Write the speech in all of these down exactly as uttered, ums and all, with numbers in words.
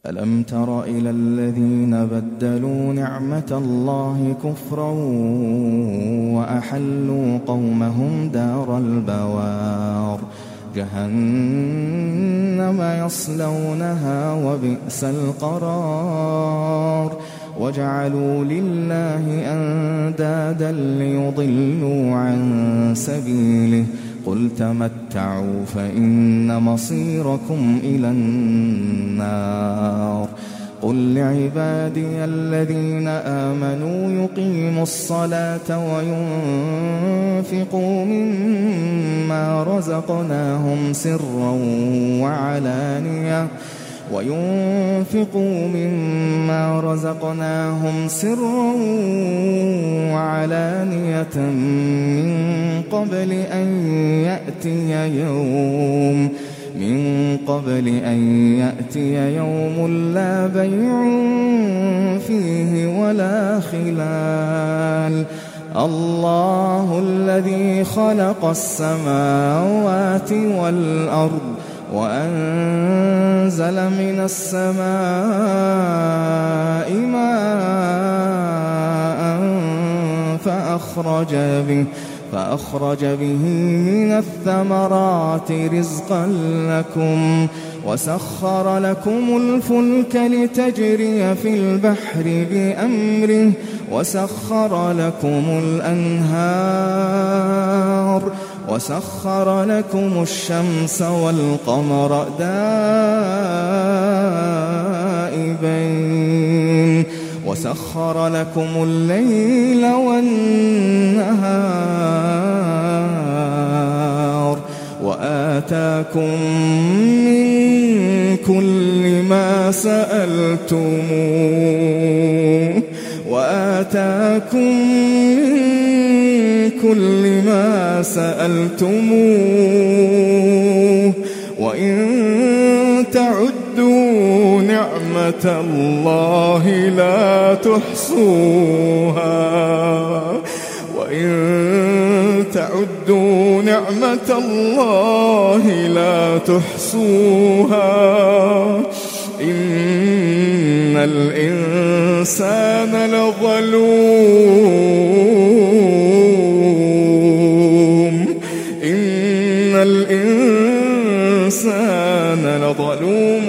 ألم تر إلى الذين بدلوا نعمة الله كفرا وأحلوا قومهم دار البوار جهنم يصلونها وبئس القرار وجعلوا لله أندادا ليضلوا عن سبيله قل تمتعوا فإن مصيركم إلى النار قل لعبادي الذين آمنوا يقيموا الصلاة وينفقوا مما رزقناهم سرا وعلانية وينفقوا مما رزقناهم سرا وعلانية من قبل أن يأتي يوم من قبل أن يأتي يوم لا بيع فيه ولا خلال الله الذي خلق السماوات والأرض وأنزل من السماء ماء فأخرج به فأخرج به من الثمرات رزقا لكم وسخر لكم الفلك لتجري في البحر بأمره وسخر لكم الأنهار وسخر لكم الشمس والقمر دائبين وسخر لكم الليل والنهار وآتاكم من كل ما سألتموه وآتاكم من كل ما سألتموه وإن تعدوا نعمة الله لا تحصوها وإن تعدوا نعمة الله لا تحصوها إن الإنسان لظلوم إن الإنسان لظلوم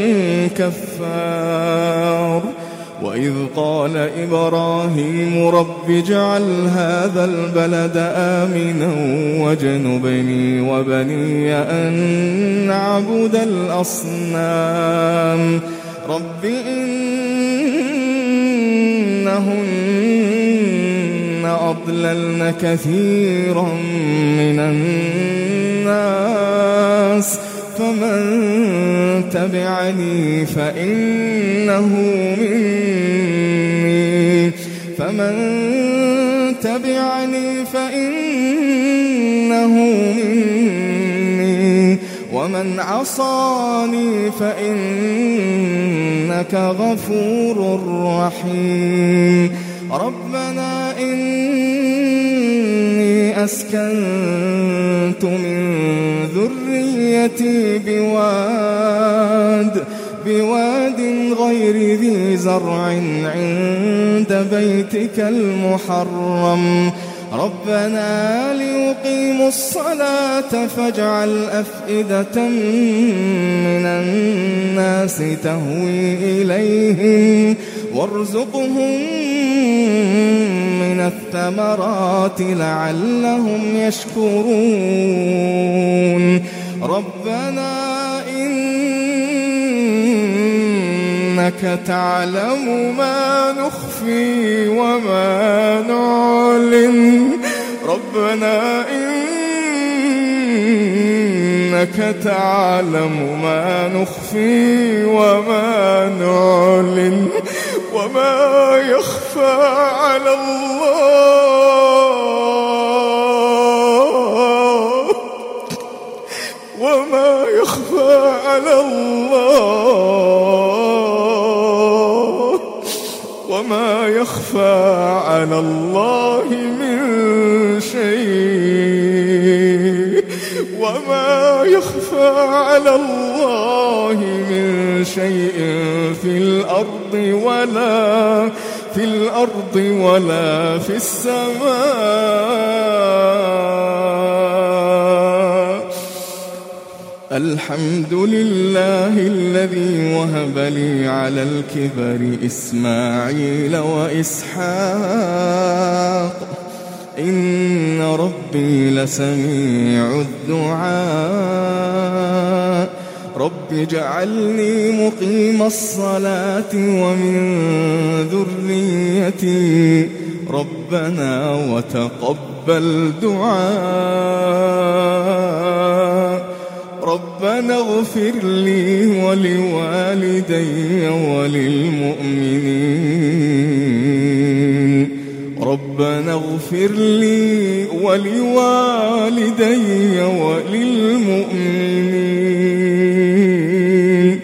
كفار وإذ قال إبراهيم رب اجعل هذا البلد آمنا واجنبني وبني أن نعبد الأصنام رب إنهن أضللن كثيرا من الناس فمن تبعني فإنه مني فمن تبعني فإنه مني ومن عصاني فإنك غفور رحيم ربنا إني أسكنت من ذريتي بواد بواد غير ذي زرع عند بيتك المحرم ربنا ليقيموا الصلاة فاجعل أفئدة من الناس تهوي إليهم وارزقهم من الثمرات لعلهم يشكرون ربنا إنك تعلم ما نخفي وما نعلن ربنا إنك تعلم ما نخفي وما نعلن وما يخفى على الله وما يخفى على الله وما يخفى على الله من شيء وما يخفى على الله من شيء في الأرض ولا في الأرض ولا في السماء. الحمد لله الذي وهب لي على الكبر إسماعيل وإسحاق إن ربي لسميع الدعاء. رب اجعلني مقيم الصلاة ومن ذريتي ربنا وتقبل دعاء. ربنا اغفر لي ولوالدي وللمؤمنين ربنا اغفر لي ولوالدي وللمؤمنين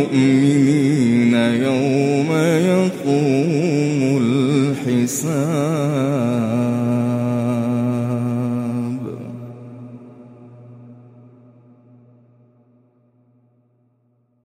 وللمؤمنين يوم يقوم الحساب.